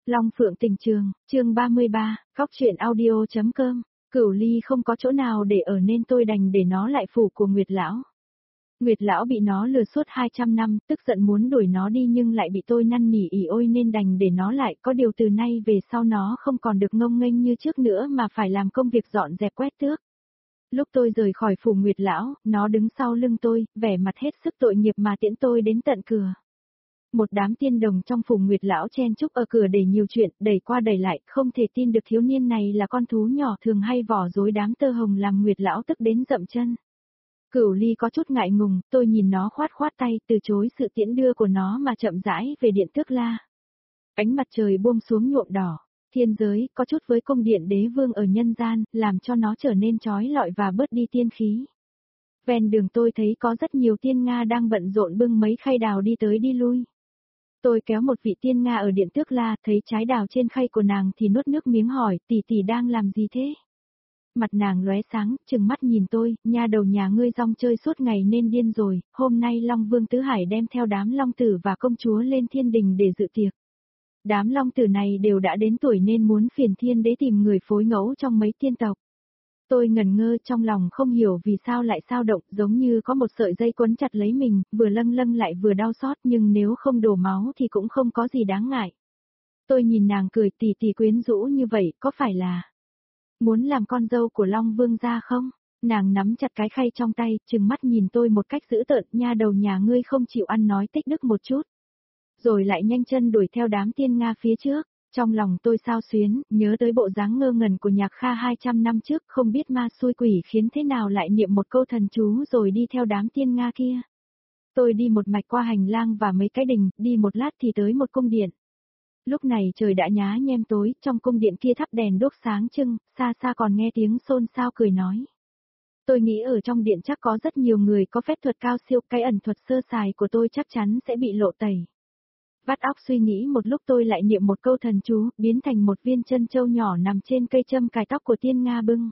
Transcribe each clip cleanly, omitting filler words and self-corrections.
Long Phượng Tình Trường, chương 33, Cóc truyện audio.com, Cửu Ly không có chỗ nào để ở nên tôi đành để nó lại phủ của Nguyệt Lão. Nguyệt Lão bị nó lừa suốt 200 năm, tức giận muốn đuổi nó đi nhưng lại bị tôi năn nỉ ỉ ôi nên đành để nó lại, có điều từ nay về sau nó không còn được ngông nghênh như trước nữa mà phải làm công việc dọn dẹp quét tước. Lúc tôi rời khỏi phủ Nguyệt Lão, nó đứng sau lưng tôi, vẻ mặt hết sức tội nghiệp mà tiễn tôi đến tận cửa. Một đám tiên đồng trong phủ Nguyệt Lão chen chúc ở cửa để nhiều chuyện, đẩy qua đẩy lại, không thể tin được thiếu niên này là con thú nhỏ thường hay vỏ rối đám tơ hồng làm Nguyệt Lão tức đến dậm chân. Cửu Ly có chút ngại ngùng, tôi nhìn nó khoát khoát tay, từ chối sự tiễn đưa của nó mà chậm rãi về điện Tước La. Ánh mặt trời buông xuống nhuộm đỏ, thiên giới, có chút với cung điện đế vương ở nhân gian, làm cho nó trở nên chói lọi và bớt đi tiên khí. Ven đường tôi thấy có rất nhiều tiên Nga đang bận rộn bưng mấy khay đào đi tới đi lui. Tôi kéo một vị tiên Nga ở điện Tước La, thấy trái đào trên khay của nàng thì nuốt nước miếng hỏi, tỷ đang làm gì thế? Mặt nàng lóe sáng, trừng mắt nhìn tôi, nha đầu nhà ngươi rong chơi suốt ngày nên điên rồi, hôm nay Long Vương Tứ Hải đem theo đám Long Tử và công chúa lên thiên đình để dự tiệc. Đám Long Tử này đều đã đến tuổi nên muốn phiền thiên đế tìm người phối ngẫu trong mấy tiên tộc. Tôi ngẩn ngơ trong lòng không hiểu vì sao lại xao động, giống như có một sợi dây quấn chặt lấy mình, vừa lâng lâng lại vừa đau xót nhưng nếu không đổ máu thì cũng không có gì đáng ngại. Tôi nhìn nàng cười tỷ quyến rũ như vậy, có phải là muốn làm con dâu của Long Vương gia không? Nàng nắm chặt cái khay trong tay, trừng mắt nhìn tôi một cách dữ tợn, nha đầu nhà ngươi không chịu ăn nói tích đức một chút. Rồi lại nhanh chân đuổi theo đám tiên Nga phía trước. Trong lòng tôi xao xuyến, nhớ tới bộ dáng ngơ ngẩn của Nhạc Kha 200 năm trước, không biết ma xui quỷ khiến thế nào lại niệm một câu thần chú rồi đi theo đám tiên Nga kia. Tôi đi một mạch qua hành lang và mấy cái đình, đi một lát thì tới một cung điện. Lúc này trời đã nhá nhem tối, trong cung điện kia thắp đèn đốt sáng trưng, xa xa còn nghe tiếng xôn xao cười nói. Tôi nghĩ ở trong điện chắc có rất nhiều người có phép thuật cao siêu, cái ẩn thuật sơ sài của tôi chắc chắn sẽ bị lộ tẩy. Vắt óc suy nghĩ một lúc tôi lại niệm một câu thần chú, biến thành một viên chân châu nhỏ nằm trên cây châm cài tóc của tiên Nga bưng.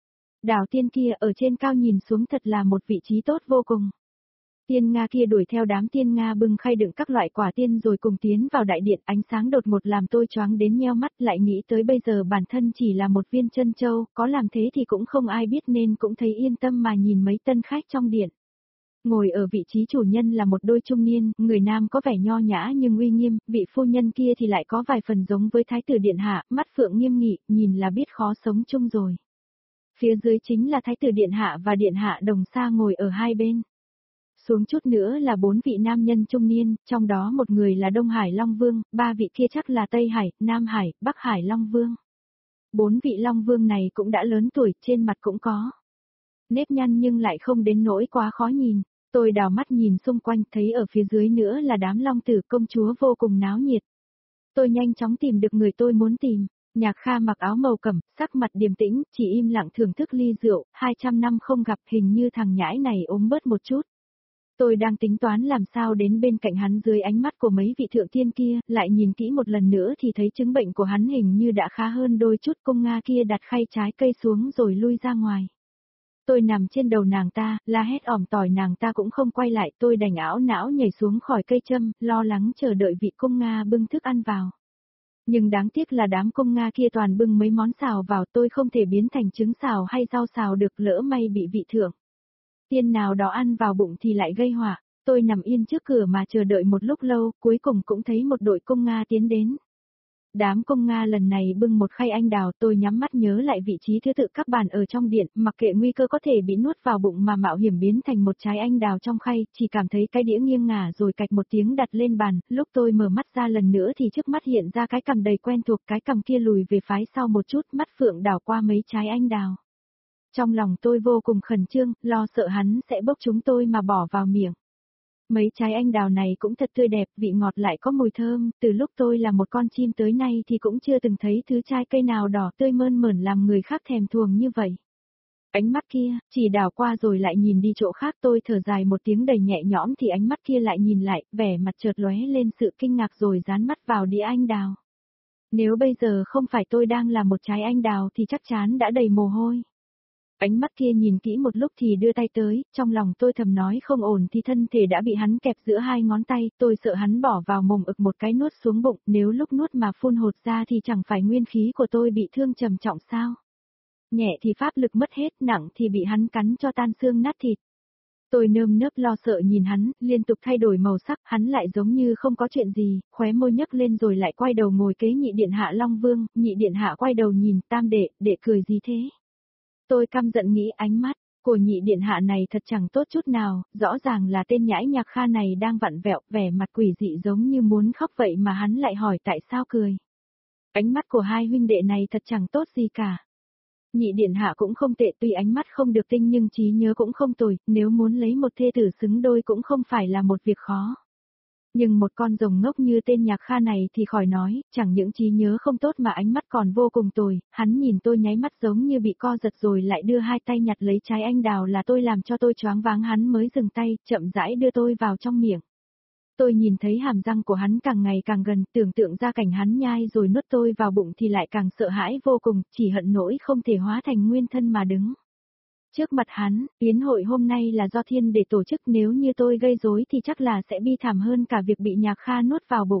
Đảo tiên kia ở trên cao nhìn xuống thật là một vị trí tốt vô cùng. Tiên Nga kia đuổi theo đám tiên Nga bưng khay đựng các loại quả tiên rồi cùng tiến vào đại điện, ánh sáng đột ngột làm tôi choáng đến nheo mắt, lại nghĩ tới bây giờ bản thân chỉ là một viên chân châu, có làm thế thì cũng không ai biết nên cũng thấy yên tâm mà nhìn mấy tân khách trong điện. Ngồi ở vị trí chủ nhân là một đôi trung niên, người nam có vẻ nho nhã nhưng uy nghiêm, vị phu nhân kia thì lại có vài phần giống với thái tử điện hạ, mắt phượng nghiêm nghị, nhìn là biết khó sống chung rồi. Phía dưới chính là thái tử điện hạ và điện hạ đồng xa ngồi ở hai bên. Xuống chút nữa là 4 vị nam nhân trung niên, trong đó một người là Đông Hải Long Vương, 3 vị kia chắc là Tây Hải, Nam Hải, Bắc Hải Long Vương. 4 vị Long Vương này cũng đã lớn tuổi, trên mặt cũng có nếp nhăn nhưng lại không đến nỗi quá khó nhìn. Tôi đào mắt nhìn xung quanh thấy ở phía dưới nữa là đám Long Tử công chúa vô cùng náo nhiệt. Tôi nhanh chóng tìm được người tôi muốn tìm. Nhạc Kha mặc áo màu cẩm, sắc mặt điềm tĩnh, chỉ im lặng thưởng thức ly rượu, 200 năm không gặp hình như thằng nhãi này ốm bớt một chút. Tôi đang tính toán làm sao đến bên cạnh hắn dưới ánh mắt của mấy vị thượng tiên kia, lại nhìn kỹ một lần nữa thì thấy chứng bệnh của hắn hình như đã khá hơn đôi chút. Công Nga kia đặt khay trái cây xuống rồi lui ra ngoài. Tôi nằm trên đầu nàng ta, la hét ỏm tỏi nàng ta cũng không quay lại, tôi đành ảo não nhảy xuống khỏi cây châm, lo lắng chờ đợi vị công Nga bưng thức ăn vào. Nhưng đáng tiếc là đám công Nga kia toàn bưng mấy món xào vào, tôi không thể biến thành trứng xào hay rau xào được, lỡ may bị vị thượng tiên nào đó ăn vào bụng thì lại gây họa. Tôi nằm yên trước cửa mà chờ đợi một lúc lâu, cuối cùng cũng thấy một đội công Nga tiến đến. Đám công Nga lần này bưng một khay anh đào, tôi nhắm mắt nhớ lại vị trí thứ tự các bàn ở trong điện, mặc kệ nguy cơ có thể bị nuốt vào bụng mà mạo hiểm biến thành một trái anh đào trong khay, chỉ cảm thấy cái đĩa nghiêng ngả rồi cạch một tiếng đặt lên bàn, lúc tôi mở mắt ra lần nữa thì trước mắt hiện ra cái cằm đầy quen thuộc, cái cằm kia lùi về phái sau một chút, mắt phượng đảo qua mấy trái anh đào. Trong lòng tôi vô cùng khẩn trương, lo sợ hắn sẽ bốc chúng tôi mà bỏ vào miệng. Mấy trái anh đào này cũng thật tươi đẹp, vị ngọt lại có mùi thơm, từ lúc tôi là một con chim tới nay thì cũng chưa từng thấy thứ trái cây nào đỏ tươi mơn mởn làm người khác thèm thuồng như vậy. Ánh mắt kia, chỉ đảo qua rồi lại nhìn đi chỗ khác, tôi thở dài một tiếng đầy nhẹ nhõm thì ánh mắt kia lại nhìn lại, vẻ mặt chợt lóe lên sự kinh ngạc rồi dán mắt vào đĩa anh đào. Nếu bây giờ không phải tôi đang là một trái anh đào thì chắc chắn đã đầy mồ hôi. Ánh mắt kia nhìn kỹ một lúc thì đưa tay tới, trong lòng tôi thầm nói không ổn thì thân thể đã bị hắn kẹp giữa hai ngón tay, tôi sợ hắn bỏ vào mồm ực một cái nuốt xuống bụng, nếu lúc nuốt mà phun hột ra thì chẳng phải nguyên khí của tôi bị thương trầm trọng sao. Nhẹ thì pháp lực mất hết, nặng thì bị hắn cắn cho tan xương nát thịt. Tôi nơm nớp lo sợ nhìn hắn, liên tục thay đổi màu sắc, hắn lại giống như không có chuyện gì, khóe môi nhấc lên rồi lại quay đầu ngồi kế nhị điện hạ Long Vương, nhị điện hạ quay đầu nhìn Tam đệ cười gì thế? Tôi căm giận nghĩ ánh mắt của nhị điện hạ này thật chẳng tốt chút nào, rõ ràng là tên nhãi nhạc Kha này đang vặn vẹo, vẻ mặt quỷ dị giống như muốn khóc vậy mà hắn lại hỏi tại sao cười. Ánh mắt của hai huynh đệ này thật chẳng tốt gì cả. Nhị điện hạ cũng không tệ, tuy ánh mắt không được tinh nhưng trí nhớ cũng không tồi, nếu muốn lấy một thê tử xứng đôi cũng không phải là một việc khó. Nhưng một con rồng ngốc như tên nhạc Kha này thì khỏi nói, chẳng những trí nhớ không tốt mà ánh mắt còn vô cùng tồi, hắn nhìn tôi nháy mắt giống như bị co giật rồi lại đưa hai tay nhặt lấy trái anh đào là tôi làm cho tôi choáng váng, hắn mới dừng tay, chậm rãi đưa tôi vào trong miệng. Tôi nhìn thấy hàm răng của hắn càng ngày càng gần, tưởng tượng ra cảnh hắn nhai rồi nuốt tôi vào bụng thì lại càng sợ hãi vô cùng, chỉ hận nỗi không thể hóa thành nguyên thân mà đứng. Trước mặt hắn, yến hội hôm nay là do thiên để tổ chức, nếu như tôi gây rối thì chắc là sẽ bi thảm hơn cả việc bị nhạc Kha nuốt vào bụng.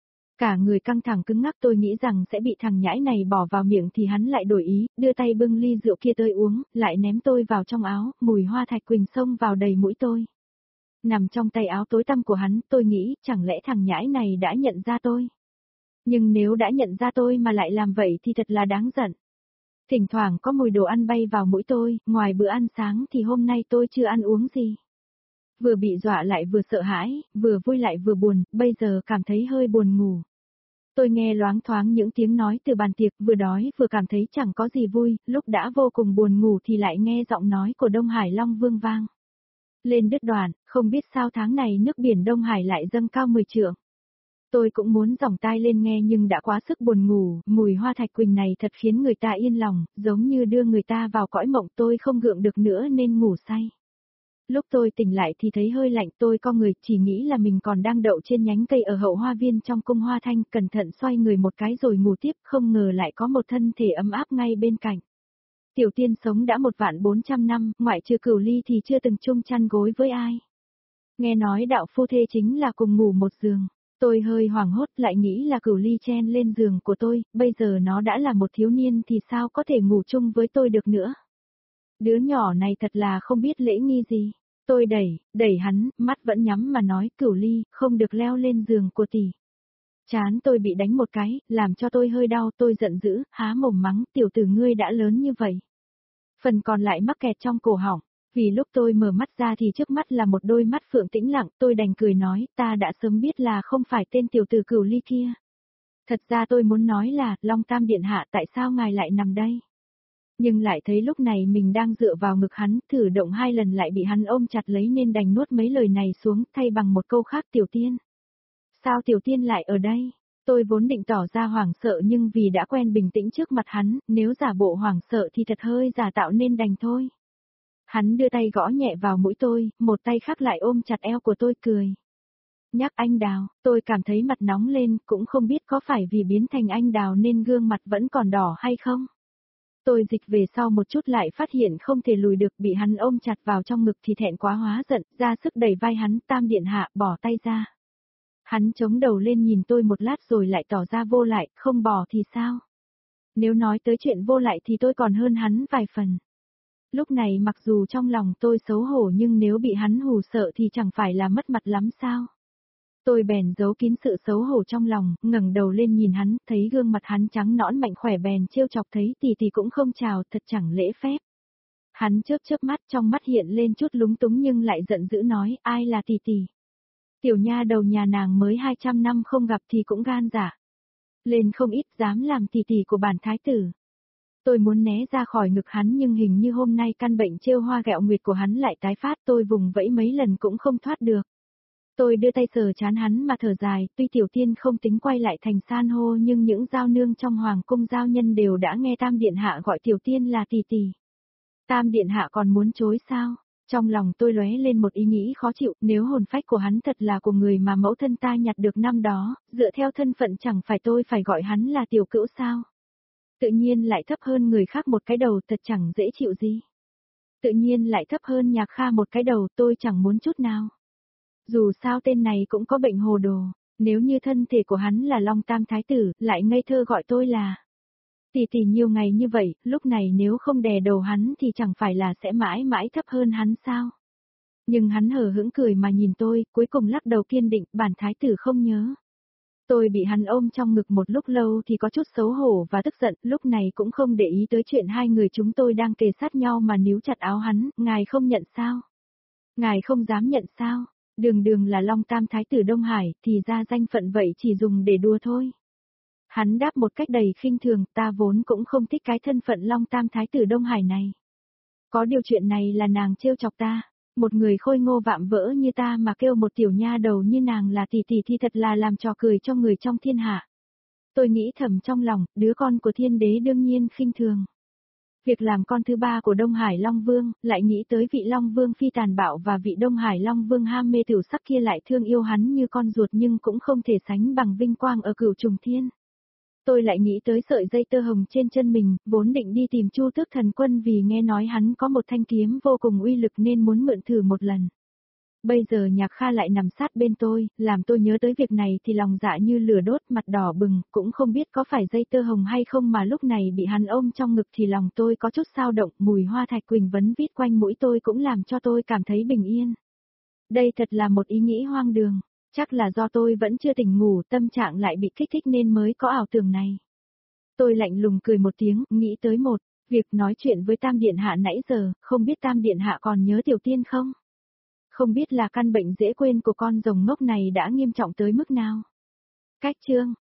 Cả người căng thẳng cứng ngắc, tôi nghĩ rằng sẽ bị thằng nhãi này bỏ vào miệng thì hắn lại đổi ý, đưa tay bưng ly rượu kia tới uống, lại ném tôi vào trong áo, mùi hoa thạch quỳnh xông vào đầy mũi tôi. Nằm trong tay áo tối tăm của hắn, tôi nghĩ chẳng lẽ thằng nhãi này đã nhận ra tôi. Nhưng nếu đã nhận ra tôi mà lại làm vậy thì thật là đáng giận. Thỉnh thoảng có mùi đồ ăn bay vào mũi tôi, ngoài bữa ăn sáng thì hôm nay tôi chưa ăn uống gì. Vừa bị dọa lại vừa sợ hãi, vừa vui lại vừa buồn, bây giờ cảm thấy hơi buồn ngủ. Tôi nghe loáng thoáng những tiếng nói từ bàn tiệc, vừa đói vừa cảm thấy chẳng có gì vui, lúc đã vô cùng buồn ngủ thì lại nghe giọng nói của Đông Hải Long Vương vang lên đứt đoạn, không biết sao tháng này nước biển Đông Hải lại dâng cao 10 trượng. Tôi cũng muốn dòng tai lên nghe nhưng đã quá sức buồn ngủ, mùi hoa thạch quỳnh này thật khiến người ta yên lòng, giống như đưa người ta vào cõi mộng, tôi không gượng được nữa nên ngủ say. Lúc tôi tỉnh lại thì thấy hơi lạnh, tôi co người, chỉ nghĩ là mình còn đang đậu trên nhánh cây ở hậu hoa viên trong cung Hoa Thanh, cẩn thận xoay người một cái rồi ngủ tiếp, không ngờ lại có một thân thể ấm áp ngay bên cạnh. Tiểu Tiên sống đã 1.400 năm, ngoại trừ Cửu Ly thì chưa từng chung chăn gối với ai. Nghe nói đạo phu thê chính là cùng ngủ một giường. Tôi hơi hoảng hốt, lại nghĩ là Cửu Ly chen lên giường của tôi, bây giờ nó đã là một thiếu niên thì sao có thể ngủ chung với tôi được nữa. Đứa nhỏ này thật là không biết lễ nghi gì. Tôi đẩy hắn, mắt vẫn nhắm mà nói, Cửu Ly, không được leo lên giường của tỷ. Chán tôi bị đánh một cái, làm cho tôi hơi đau, tôi giận dữ, há mồm mắng, tiểu tử ngươi đã lớn như vậy. Phần còn lại mắc kẹt trong cổ họng, vì lúc tôi mở mắt ra thì trước mắt là một đôi mắt phượng tĩnh lặng, tôi đành cười nói, ta đã sớm biết là không phải tên tiểu tử Cửu Ly kia. Thật ra tôi muốn nói là, Long Tam Điện Hạ tại sao ngài lại nằm đây? Nhưng lại thấy lúc này mình đang dựa vào ngực hắn, thử động 2 lần lại bị hắn ôm chặt lấy nên đành nuốt mấy lời này xuống, thay bằng một câu khác, Tiểu Tiên. Sao Tiểu Tiên lại ở đây? Tôi vốn định tỏ ra hoảng sợ nhưng vì đã quen bình tĩnh trước mặt hắn, nếu giả bộ hoảng sợ thì thật hơi giả tạo nên đành thôi. Hắn đưa tay gõ nhẹ vào mũi tôi, một tay khác lại ôm chặt eo của tôi cười. Nhắc anh Đào, tôi cảm thấy mặt nóng lên, cũng không biết có phải vì biến thành anh Đào nên gương mặt vẫn còn đỏ hay không. Tôi dịch về sau một chút lại phát hiện không thể lùi được, bị hắn ôm chặt vào trong ngực thì thẹn quá hóa giận, ra sức đẩy vai hắn, Tam Điện Hạ, bỏ tay ra. Hắn chống đầu lên nhìn tôi một lát rồi lại tỏ ra vô lại, không bỏ thì sao? Nếu nói tới chuyện vô lại thì tôi còn hơn hắn vài phần. Lúc này mặc dù trong lòng tôi xấu hổ nhưng nếu bị hắn hù sợ thì chẳng phải là mất mặt lắm sao? Tôi bèn giấu kín sự xấu hổ trong lòng, ngẩng đầu lên nhìn hắn, thấy gương mặt hắn trắng nõn mạnh khỏe bèn trêu chọc, thấy tỷ cũng không chào, thật chẳng lễ phép. Hắn chớp mắt, trong mắt hiện lên chút lúng túng nhưng lại giận dữ nói, ai là tỷ? Tiểu nha đầu nhà nàng mới 200 năm không gặp thì cũng gan dạ. Lên không ít, dám làm tỷ của bản thái tử. Tôi muốn né ra khỏi ngực hắn nhưng hình như hôm nay căn bệnh trêu hoa ghẹo nguyệt của hắn lại tái phát, tôi vùng vẫy mấy lần cũng không thoát được. Tôi đưa tay sờ trán hắn mà thở dài, tuy Tiểu Tiên không tính quay lại thành san hô nhưng những giao nương trong hoàng cung giao nhân đều đã nghe Tam Điện Hạ gọi Tiểu Tiên là tỷ. Tam Điện Hạ còn muốn chối sao? Trong lòng tôi lóe lên một ý nghĩ khó chịu, nếu hồn phách của hắn thật là của người mà mẫu thân ta nhặt được năm đó, dựa theo thân phận chẳng phải tôi phải gọi hắn là tiểu cữu sao? Tự nhiên lại thấp hơn người khác một cái đầu, thật chẳng dễ chịu gì. Tự nhiên lại thấp hơn Nhạc Kha một cái đầu, tôi chẳng muốn chút nào. Dù sao tên này cũng có bệnh hồ đồ, nếu như thân thể của hắn là Long Tam Thái Tử, lại ngây thơ gọi tôi là tỷ tỷ nhiều ngày như vậy, lúc này nếu không đè đầu hắn thì chẳng phải là sẽ mãi mãi thấp hơn hắn sao? Nhưng hắn hờ hững cười mà nhìn tôi, cuối cùng lắc đầu kiên định, bản Thái Tử không nhớ. Tôi bị hắn ôm trong ngực một lúc lâu thì có chút xấu hổ và tức giận, lúc này cũng không để ý tới chuyện hai người chúng tôi đang kề sát nhau mà níu chặt áo hắn, ngài không nhận sao? Ngài không dám nhận sao? Đường đường là Long Tam Thái Tử Đông Hải, thì ra danh phận vậy chỉ dùng để đùa thôi. Hắn đáp một cách đầy khinh thường, ta vốn cũng không thích cái thân phận Long Tam Thái Tử Đông Hải này. Có điều chuyện này là nàng trêu chọc ta, một người khôi ngô vạm vỡ như ta mà kêu một tiểu nha đầu như nàng là tỷ tỷ thì thật là làm trò cười cho người trong thiên hạ. Tôi nghĩ thầm trong lòng, đứa con của thiên đế đương nhiên khinh thường. Việc làm con thứ ba của Đông Hải Long Vương, lại nghĩ tới vị Long Vương phi tàn bạo và vị Đông Hải Long Vương ham mê tiểu sắc kia lại thương yêu hắn như con ruột nhưng cũng không thể sánh bằng vinh quang ở Cửu Trùng Thiên. Tôi lại nghĩ tới sợi dây tơ hồng trên chân mình, vốn định đi tìm Chu Tước Thần Quân vì nghe nói hắn có một thanh kiếm vô cùng uy lực nên muốn mượn thử một lần. Bây giờ Nhạc Kha lại nằm sát bên tôi, làm tôi nhớ tới việc này thì lòng dạ như lửa đốt, mặt đỏ bừng, cũng không biết có phải dây tơ hồng hay không mà lúc này bị hắn ôm trong ngực thì lòng tôi có chút dao động, mùi hoa thạch quỳnh vấn vít quanh mũi tôi cũng làm cho tôi cảm thấy bình yên. Đây thật là một ý nghĩ hoang đường, chắc là do tôi vẫn chưa tỉnh ngủ, tâm trạng lại bị kích thích nên mới có ảo tưởng này. Tôi lạnh lùng cười một tiếng, nghĩ tới việc nói chuyện với Tam Điện Hạ nãy giờ, không biết Tam Điện Hạ còn nhớ Tiểu Tiên không? Không biết là căn bệnh dễ quên của con rồng ngốc này đã nghiêm trọng tới mức nào. Cách chương